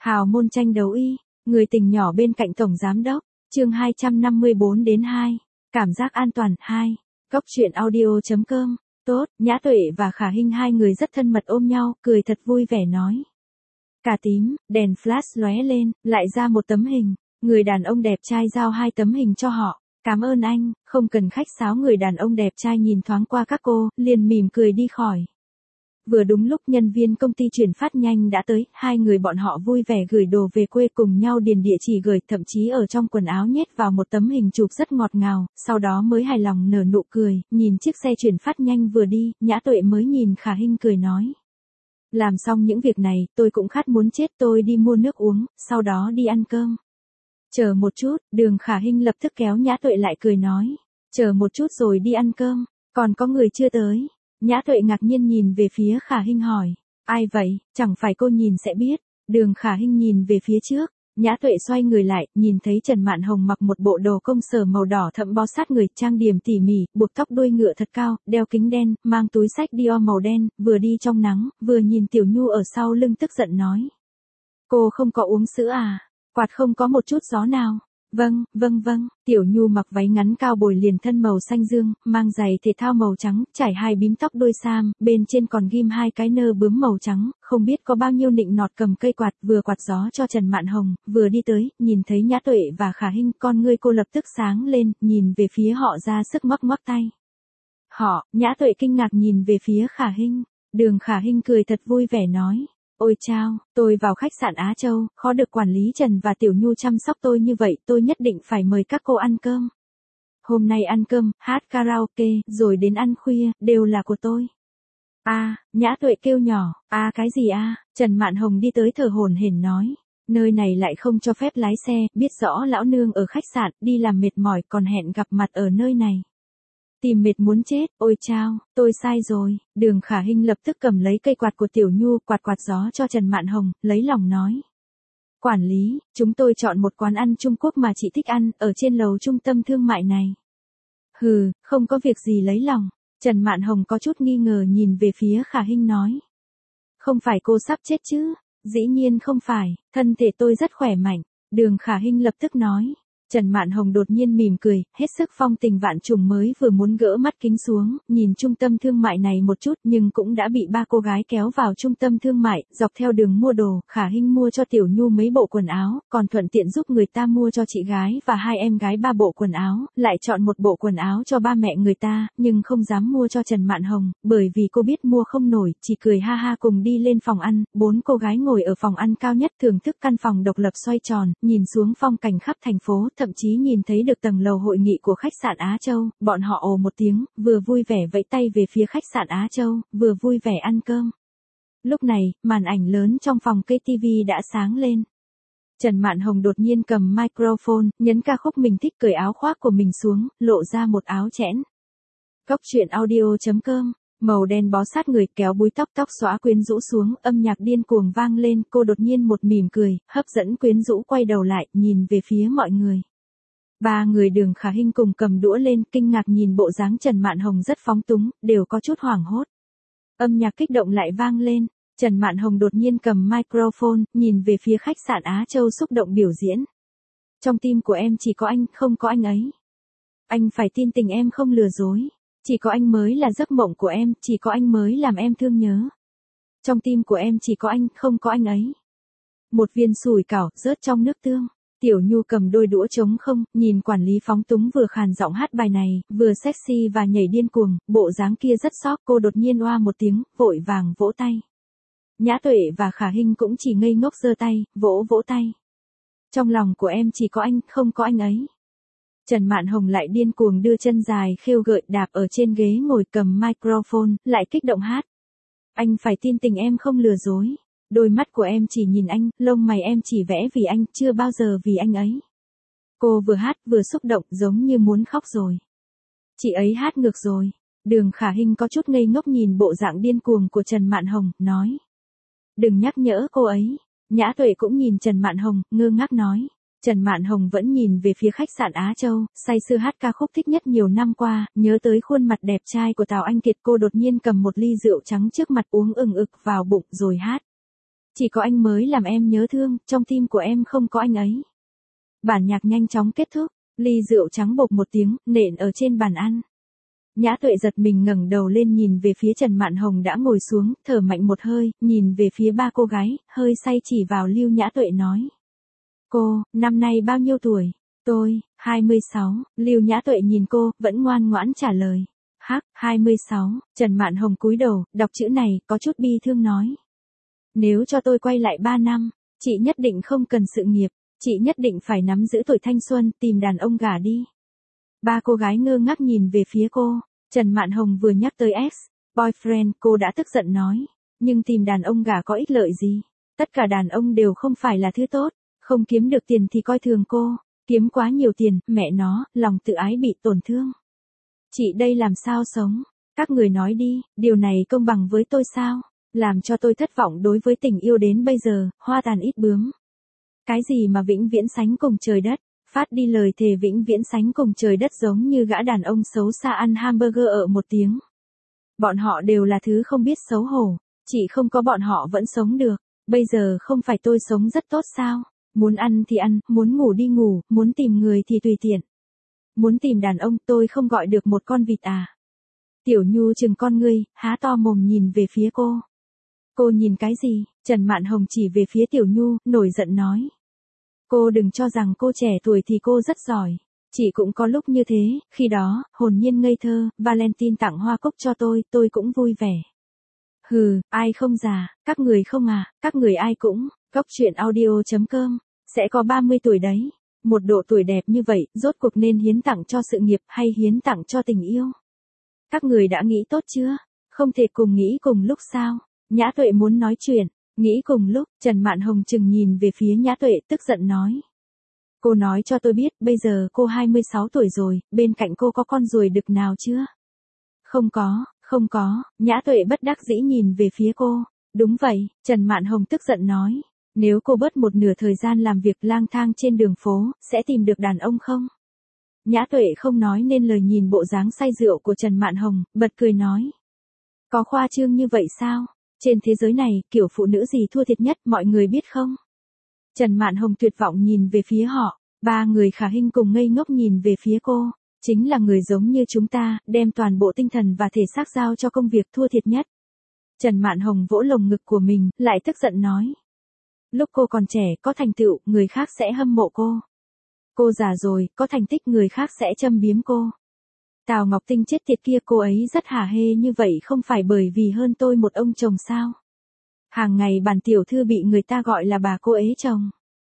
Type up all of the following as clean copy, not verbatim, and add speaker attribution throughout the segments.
Speaker 1: Hào môn tranh đấu y, người tình nhỏ bên cạnh tổng giám đốc, chương 254 đến 2, cảm giác an toàn 2, góc truyện audio.com, tốt, Nhã Tuệ và Khả Hinh hai người rất thân mật ôm nhau, cười thật vui vẻ nói. Cà tím, đèn flash lóe lên, lại ra một tấm hình, người đàn ông đẹp trai giao hai tấm hình cho họ, cảm ơn anh, không cần khách sáo. Người đàn ông đẹp trai nhìn thoáng qua các cô, liền mỉm cười đi khỏi. Vừa đúng lúc nhân viên công ty chuyển phát nhanh đã tới, hai người bọn họ vui vẻ gửi đồ về quê cùng nhau điền địa chỉ gửi, thậm chí ở trong quần áo nhét vào một tấm hình chụp rất ngọt ngào, sau đó mới hài lòng nở nụ cười, nhìn chiếc xe chuyển phát nhanh vừa đi, Nhã Tuệ mới nhìn Khả Hinh cười nói. Làm xong những việc này, tôi cũng khát muốn chết, tôi đi mua nước uống, sau đó đi ăn cơm. Chờ một chút, Đường Khả Hinh lập tức kéo Nhã Tuệ lại cười nói. Chờ một chút rồi đi ăn cơm, còn có người chưa tới. Nhã Tuệ ngạc nhiên nhìn về phía Khả Hinh hỏi. Ai vậy, chẳng phải cô nhìn sẽ biết. Đường Khả Hinh nhìn về phía trước. Nhã Tuệ xoay người lại, nhìn thấy Trần Mạn Hồng mặc một bộ đồ công sở màu đỏ thẫm bó sát người, trang điểm tỉ mỉ, buộc tóc đuôi ngựa thật cao, đeo kính đen, mang túi xách Dior màu đen, vừa đi trong nắng, vừa nhìn Tiểu Nhu ở sau lưng tức giận nói. Cô không có uống sữa à? Quạt không có một chút gió nào. Vâng. Tiểu Nhu mặc váy ngắn cao bồi liền thân màu xanh dương, mang giày thể thao màu trắng, trải hai bím tóc đuôi sam, bên trên còn ghim hai cái nơ bướm màu trắng, không biết có bao nhiêu nịnh nọt cầm cây quạt vừa quạt gió cho Trần Mạn Hồng, vừa đi tới, nhìn thấy Nhã Tuệ và Khả Hinh, con ngươi cô lập tức sáng lên, nhìn về phía họ ra sức ngoắc ngoắc tay. Họ, Nhã Tuệ kinh ngạc nhìn về phía Khả Hinh, Đường Khả Hinh cười thật vui vẻ nói. Ôi chao, tôi vào khách sạn Á Châu, khó được quản lý Trần và Tiểu Nhu chăm sóc tôi như vậy, tôi nhất định phải mời các cô ăn cơm. Hôm nay ăn cơm, hát karaoke, rồi đến ăn khuya, đều là của tôi. Nhã Tuệ kêu nhỏ, cái gì Trần Mạn Hồng đi tới thở hổn hển nói. Nơi này lại không cho phép lái xe, biết rõ lão nương ở khách sạn, đi làm mệt mỏi còn hẹn gặp mặt ở nơi này. Tìm mệt muốn chết, ôi chao, tôi sai rồi. Đường Khả Hinh lập tức cầm lấy cây quạt của Tiểu Nhu, quạt gió cho Trần Mạn Hồng, lấy lòng nói. Quản lý, chúng tôi chọn một quán ăn Trung Quốc mà chị thích ăn, ở trên lầu trung tâm thương mại này. Hừ, không có việc gì lấy lòng. Trần Mạn Hồng có chút nghi ngờ nhìn về phía Khả Hinh nói. Không phải cô sắp chết chứ? Dĩ nhiên không phải, thân thể tôi rất khỏe mạnh. Đường Khả Hinh lập tức nói. Trần Mạn Hồng đột nhiên mỉm cười, hết sức phong tình vạn trùng mới vừa muốn gỡ mắt kính xuống, nhìn trung tâm thương mại này một chút nhưng cũng đã bị ba cô gái kéo vào trung tâm thương mại, dọc theo đường mua đồ, Khả Hinh mua cho Tiểu Nhu mấy bộ quần áo, còn thuận tiện giúp người ta mua cho chị gái và hai em gái 3 bộ quần áo, lại chọn một bộ quần áo cho ba mẹ người ta, nhưng không dám mua cho Trần Mạn Hồng, bởi vì cô biết mua không nổi, chỉ cười ha ha cùng đi lên phòng ăn, 4 cô gái ngồi ở phòng ăn cao nhất thưởng thức căn phòng độc lập xoay tròn, nhìn xuống phong cảnh khắp thành phố. Thậm chí nhìn thấy được tầng lầu hội nghị của khách sạn Á Châu, bọn họ ồ một tiếng, vừa vui vẻ vẫy tay về phía khách sạn Á Châu, vừa vui vẻ ăn cơm. Lúc này, màn ảnh lớn trong phòng cây TV đã sáng lên. Trần Mạn Hồng đột nhiên cầm microphone, nhấn ca khúc mình thích, cởi áo khoác của mình xuống, lộ ra một áo chẽn. Góc truyện audio.com, màu đen bó sát người, kéo búi tóc xõa quyến rũ xuống, âm nhạc điên cuồng vang lên, cô đột nhiên một mỉm cười, hấp dẫn quyến rũ quay đầu lại, nhìn về phía mọi người. Ba người Đường Khả Hinh cùng cầm đũa lên, kinh ngạc nhìn bộ dáng Trần Mạn Hồng rất phóng túng, đều có chút hoảng hốt. Âm nhạc kích động lại vang lên, Trần Mạn Hồng đột nhiên cầm microphone, nhìn về phía khách sạn Á Châu xúc động biểu diễn. Trong tim của em chỉ có anh, không có anh ấy. Anh phải tin tình em không lừa dối. Chỉ có anh mới là giấc mộng của em, chỉ có anh mới làm em thương nhớ. Trong tim của em chỉ có anh, không có anh ấy. Một viên sủi cảo, rớt trong nước tương. Tiểu Nhu cầm đôi đũa trống không, nhìn quản lý phóng túng vừa khàn giọng hát bài này, vừa sexy và nhảy điên cuồng, bộ dáng kia rất sóc, cô đột nhiên oa một tiếng, vội vàng vỗ tay. Nhã Tuệ và Khả Hinh cũng chỉ ngây ngốc giơ tay, vỗ tay. Trong lòng của em chỉ có anh, không có anh ấy. Trần Mạn Hồng lại điên cuồng đưa chân dài khêu gợi đạp ở trên ghế ngồi cầm microphone, lại kích động hát. Anh phải tin tình em không lừa dối. Đôi mắt của em chỉ nhìn anh, lông mày em chỉ vẽ vì anh, chưa bao giờ vì anh ấy. Cô vừa hát vừa xúc động giống như muốn khóc rồi. Chị ấy hát ngược rồi. Đường Khả Hinh có chút ngây ngốc nhìn bộ dạng điên cuồng của Trần Mạn Hồng, nói. Đừng nhắc nhở cô ấy. Nhã Tuệ cũng nhìn Trần Mạn Hồng, ngơ ngác nói. Trần Mạn Hồng vẫn nhìn về phía khách sạn Á Châu, say sưa hát ca khúc thích nhất nhiều năm qua, nhớ tới khuôn mặt đẹp trai của Tào Anh Kiệt, cô đột nhiên cầm một ly rượu trắng trước mặt uống ừng ực vào bụng rồi hát. Chỉ có anh mới làm em nhớ thương, trong tim của em không có anh ấy. Bản nhạc nhanh chóng kết thúc, ly rượu trắng bộp một tiếng, nện ở trên bàn ăn. Nhã Tuệ giật mình ngẩng đầu lên nhìn về phía Trần Mạn Hồng đã ngồi xuống, thở mạnh một hơi, nhìn về phía ba cô gái, hơi say chỉ vào Lưu Nhã Tuệ nói. Cô, năm nay bao nhiêu tuổi? Tôi, 26, Lưu Nhã Tuệ nhìn cô, vẫn ngoan ngoãn trả lời. Hắc, 26, Trần Mạn Hồng cúi đầu, đọc chữ này, có chút bi thương nói. Nếu cho tôi quay lại 3 năm, chị nhất định không cần sự nghiệp, chị nhất định phải nắm giữ tuổi thanh xuân, tìm đàn ông gả đi. Ba cô gái ngơ ngác nhìn về phía cô, Trần Mạn Hồng vừa nhắc tới ex, boyfriend, cô đã tức giận nói. Nhưng tìm đàn ông gả có ích lợi gì? Tất cả đàn ông đều không phải là thứ tốt, không kiếm được tiền thì coi thường cô, kiếm quá nhiều tiền, mẹ nó, lòng tự ái bị tổn thương. Chị đây làm sao sống? Các người nói đi, điều này công bằng với tôi sao? Làm cho tôi thất vọng đối với tình yêu đến bây giờ, hoa tàn ít bướm. Cái gì mà vĩnh viễn sánh cùng trời đất, phát đi lời thề vĩnh viễn sánh cùng trời đất giống như gã đàn ông xấu xa ăn hamburger ở một tiếng. Bọn họ đều là thứ không biết xấu hổ, chỉ không có bọn họ vẫn sống được, bây giờ không phải tôi sống rất tốt sao? Muốn ăn thì ăn, muốn ngủ đi ngủ, muốn tìm người thì tùy tiện. Muốn tìm đàn ông tôi không gọi được một con vịt à? Tiểu Nhu chừng con ngươi, há to mồm nhìn về phía cô. Cô nhìn cái gì? Trần Mạn Hồng chỉ về phía Tiểu Nhu, nổi giận nói. Cô đừng cho rằng cô trẻ tuổi thì cô rất giỏi. Chị cũng có lúc như thế, khi đó, hồn nhiên ngây thơ, Valentine tặng hoa cúc cho tôi cũng vui vẻ. Hừ, ai không già, các người không à, các người ai cũng, Góc Truyện Audio.com, sẽ có 30 tuổi đấy. Một độ tuổi đẹp như vậy, rốt cuộc nên hiến tặng cho sự nghiệp hay hiến tặng cho tình yêu? Các người đã nghĩ tốt chưa? Không thể cùng nghĩ cùng lúc sao? Nhã Tuệ muốn nói chuyện, nghĩ cùng lúc, Trần Mạn Hồng chừng nhìn về phía Nhã Tuệ tức giận nói. Cô nói cho tôi biết, bây giờ cô 26 tuổi rồi, bên cạnh cô có con ruồi đực nào chưa? Không có, Nhã Tuệ bất đắc dĩ nhìn về phía cô. Đúng vậy, Trần Mạn Hồng tức giận nói. Nếu cô bớt một nửa thời gian làm việc lang thang trên đường phố, sẽ tìm được đàn ông không? Nhã Tuệ không nói nên lời nhìn bộ dáng say rượu của Trần Mạn Hồng, bật cười nói. Có khoa trương như vậy sao? Trên thế giới này, kiểu phụ nữ gì thua thiệt nhất, mọi người biết không? Trần Mạn Hồng tuyệt vọng nhìn về phía họ, ba người Khả Hinh cùng ngây ngốc nhìn về phía cô. Chính là người giống như chúng ta, đem toàn bộ tinh thần và thể xác giao cho công việc thua thiệt nhất. Trần Mạn Hồng vỗ lồng ngực của mình, lại tức giận nói. Lúc cô còn trẻ, có thành tựu, người khác sẽ hâm mộ cô. Cô già rồi, có thành tích người khác sẽ châm biếm cô. Tào Ngọc Tinh chết tiệt kia cô ấy rất hả hê như vậy không phải bởi vì hơn tôi một ông chồng sao? Hàng ngày bản tiểu thư bị người ta gọi là bà cô ấy chồng.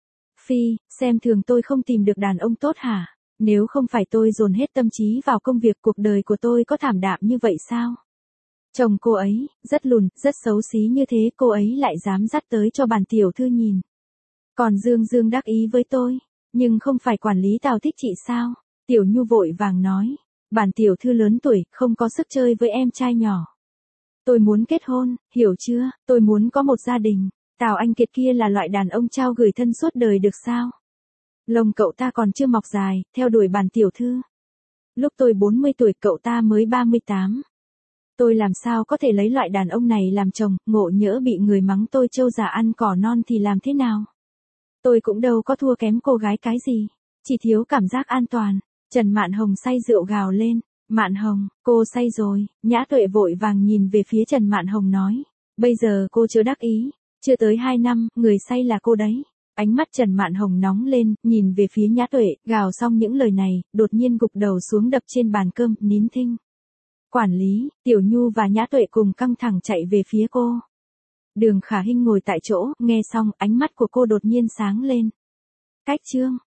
Speaker 1: Phi, xem thường tôi không tìm được đàn ông tốt hả? Nếu không phải tôi dồn hết tâm trí vào công việc cuộc đời của tôi có thảm đạm như vậy sao? Chồng cô ấy, rất lùn, rất xấu xí như thế cô ấy lại dám dắt tới cho bản tiểu thư nhìn. Còn Dương đắc ý với tôi, nhưng không phải quản lý Tào thích chị sao? Tiểu Nhu vội vàng nói, bản tiểu thư lớn tuổi, không có sức chơi với em trai nhỏ. Tôi muốn kết hôn, hiểu chưa, tôi muốn có một gia đình. Tào Anh Kiệt kia là loại đàn ông trao gửi thân suốt đời được sao? Lông cậu ta còn chưa mọc dài, theo đuổi bản tiểu thư. Lúc tôi 40 tuổi cậu ta mới 38. Tôi làm sao có thể lấy loại đàn ông này làm chồng, ngộ nhỡ bị người mắng tôi trâu già ăn cỏ non thì làm thế nào? Tôi cũng đâu có thua kém cô gái cái gì, chỉ thiếu cảm giác an toàn. Trần Mạn Hồng say rượu gào lên, Mạn Hồng, cô say rồi, Nhã Tuệ vội vàng nhìn về phía Trần Mạn Hồng nói, bây giờ cô chưa đắc ý, chưa tới 2 năm, người say là cô đấy. Ánh mắt Trần Mạn Hồng nóng lên, nhìn về phía Nhã Tuệ, gào xong những lời này, đột nhiên gục đầu xuống đập trên bàn cơm, nín thinh. Quản lý, Tiểu Nhu và Nhã Tuệ cùng căng thẳng chạy về phía cô. Đường Khả Hinh ngồi tại chỗ, nghe xong, ánh mắt của cô đột nhiên sáng lên. Cách chương